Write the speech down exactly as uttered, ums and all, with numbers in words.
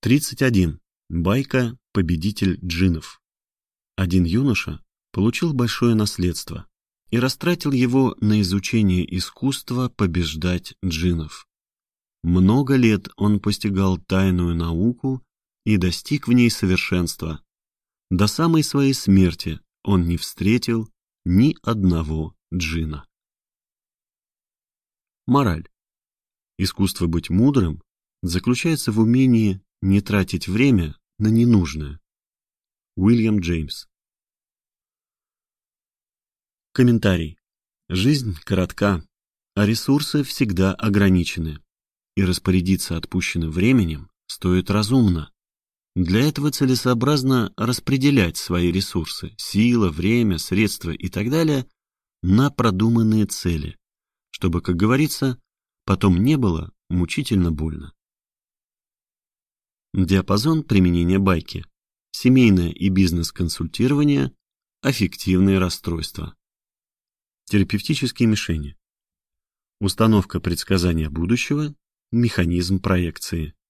тридцать один. Байка «Победитель джиннов». Один юноша получил большое наследство и растратил его на изучение искусства побеждать джиннов. Много лет он постигал тайную науку и достиг в ней совершенства. До самой своей смерти он не встретил ни одного джинна. Мораль. Искусство быть мудрым заключается в умении не тратить время на ненужное. Уильям Джеймс. Комментарий. Жизнь коротка, а ресурсы всегда ограничены, и распорядиться отпущенным временем стоит разумно. Для этого целесообразно распределять свои ресурсы, сила, время, средства и так далее на продуманные цели, чтобы, как говорится, потом не было мучительно больно. Диапазон применения байки. Семейное и бизнес-консультирование, аффективные расстройства. Терапевтические мишени. Установка предсказания будущего, механизм проекции.